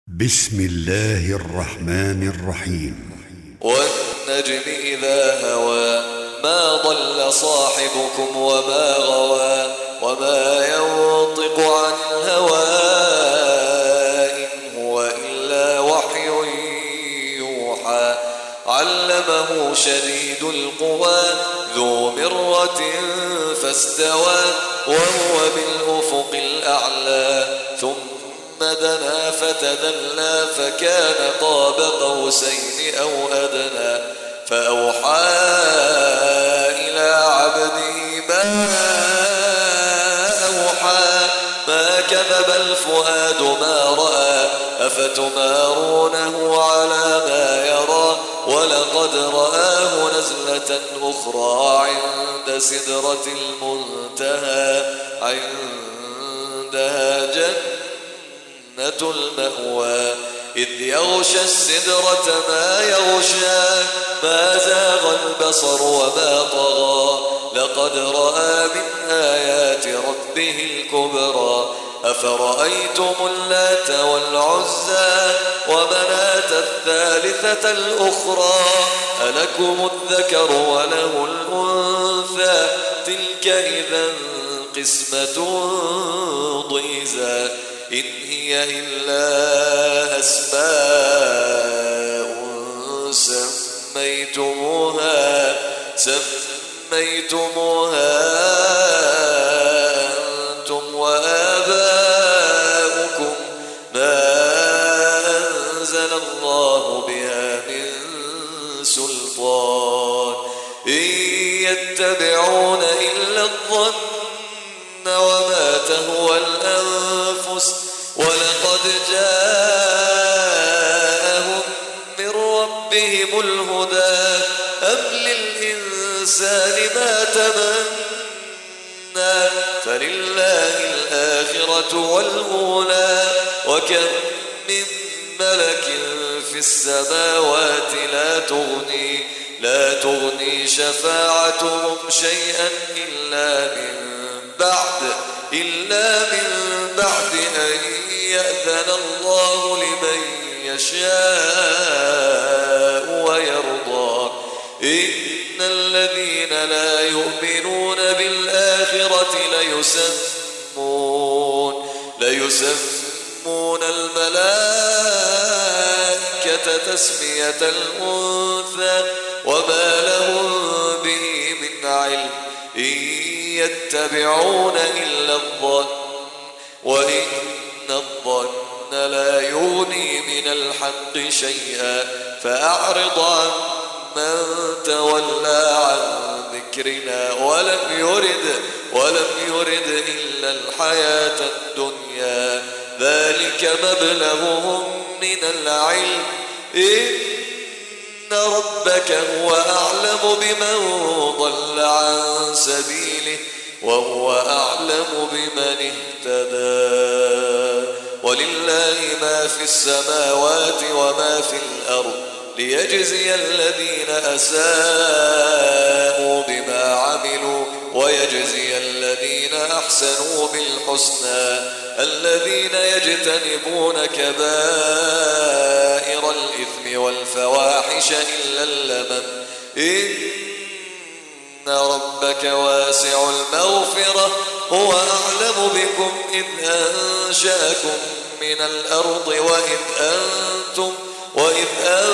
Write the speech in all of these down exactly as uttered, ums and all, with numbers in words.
بسم الله الرحمن الرحيم. والنجم إذا هوى ما ضل صاحبكم وما غوى وما ينطق عن الهوى إن هو إلا وحي يوحى علمه شديد القوى ذو مرة فاستوى وهو بالأفق الأعلى ثم دنا فتدلى فكان قاب قوسين أو أدنى فأوحى إلى عبده ما أوحى ما كذب الفؤاد ما رأى أفتمارونه على ما يرى ولقد رآه نزلة أخرى عند سدرة المنتهى عندها جنة المأوى إذ يغشى السدرة ما يغشى ما زاغ البصر وما طغى لقد رأى من آيات ربه الكبرى أفرأيتم اللات والعزى ومناة الثالثة الأخرى ألكم الذكر وله الأنثى تلك إذا قسمة ضيزى إن هي إلا أسماء سميتموها سميتموها أنتم وآباؤكم ما أنزل الله بها من سلطان إن يتبعون إلا الظن وما تهوى الأنفس ولقد جاءهم من ربهم الهدى أم للإنسان ما تمنى فلله الآخرة والأولى وكم من ملك في السماوات لا تغني لا تغني شفاعتهم شيئا إلا من بعد إلا من بعد أن يأذن الله لمن يشاء ويرضى إن الذين لا يؤمنون بالآخرة ليسمون ليسمون الملائكة تسمية الأنثى وما لهم به من علم إن يتبعون إلا الظن وإن الظن لا يغني من الحق شيئا فأعرض عن من تولى عن ذكرنا ولم يرد ولم يرد إلا الحياة الدنيا ذلك مبلغهم من العلم إن ربك هو أعلم بمن ضل عن سبيله وهو أعلم بمن اهتدى ولله ما في السماوات وما في الأرض ليجزي الذين أساءوا بما عملوا ويجزي الذين أحسنوا بالحسنى الذين يجتنبون كبائر الإثم والفواحش إلا اللمم إن ربك واسع المغفرة هو أعلم بكم إذ أنشأكم من الأرض وإذ أنتم وإذ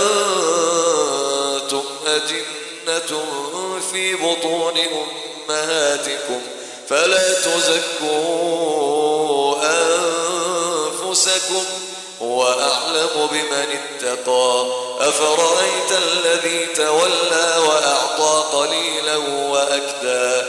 أنتم أجنة في بطون أمهاتكم فلا تزكوا أنفسكم هو أعلم بمن اتقى أفرأيت الذي تولى وأعطى قليلا وأكدى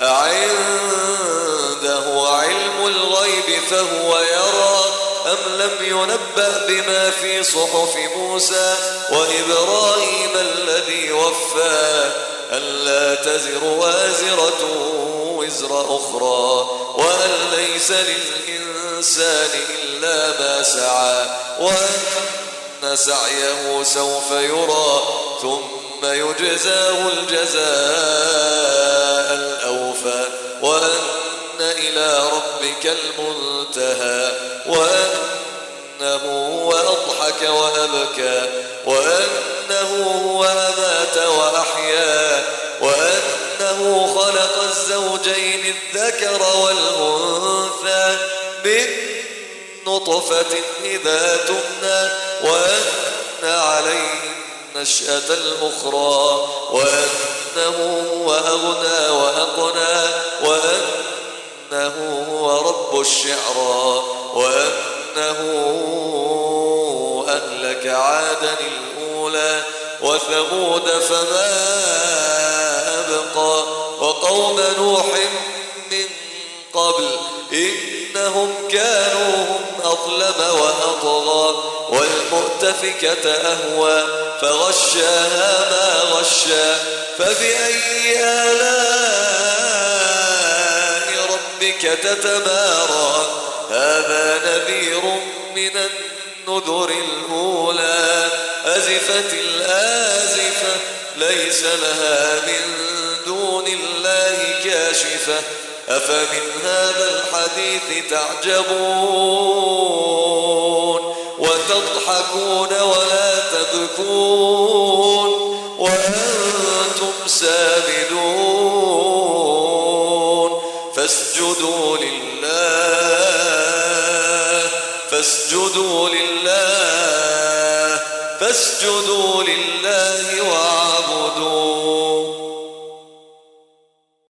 أعنده علم الغيب فهو يرى أم لم ينبأ بما في صحف موسى وإبراهيم الذي وفى ألا تزر وازرة وزر أخرى وأن ليس للإنسان إلا ما سعى وأن سعيه سوف يرى ثم يجزاه الجزاء الأوفى وأن إلى ربك المنتهى وأن هو أضحك وأبكى وأنه هو أمات وأحيا وأنه خلق الزوجين الذكر والأنثى من نطفة إذا تمنى وأن عليه النشأة الأخرى وأنه هو أغنى وأقنى وأنه هو رب الشعرى وأنه أهلك عادا الأولى وثمود فما أبقى وقوم نوح من قبل إنهم كانوا هم أظلم وأطغى والمؤتفكة أهوى فغشاها ما غشى فبأي آلاء ربك تتمارى هذا نذير من النذر الأولى أزفت الآزفة ليس لها من دون الله كاشفة أفمن هذا الحديث تعجبون وتضحكون ولا تبكون وأنتم سامدون فاسجدوا لله فاسجدوا لله فاسجدوا لله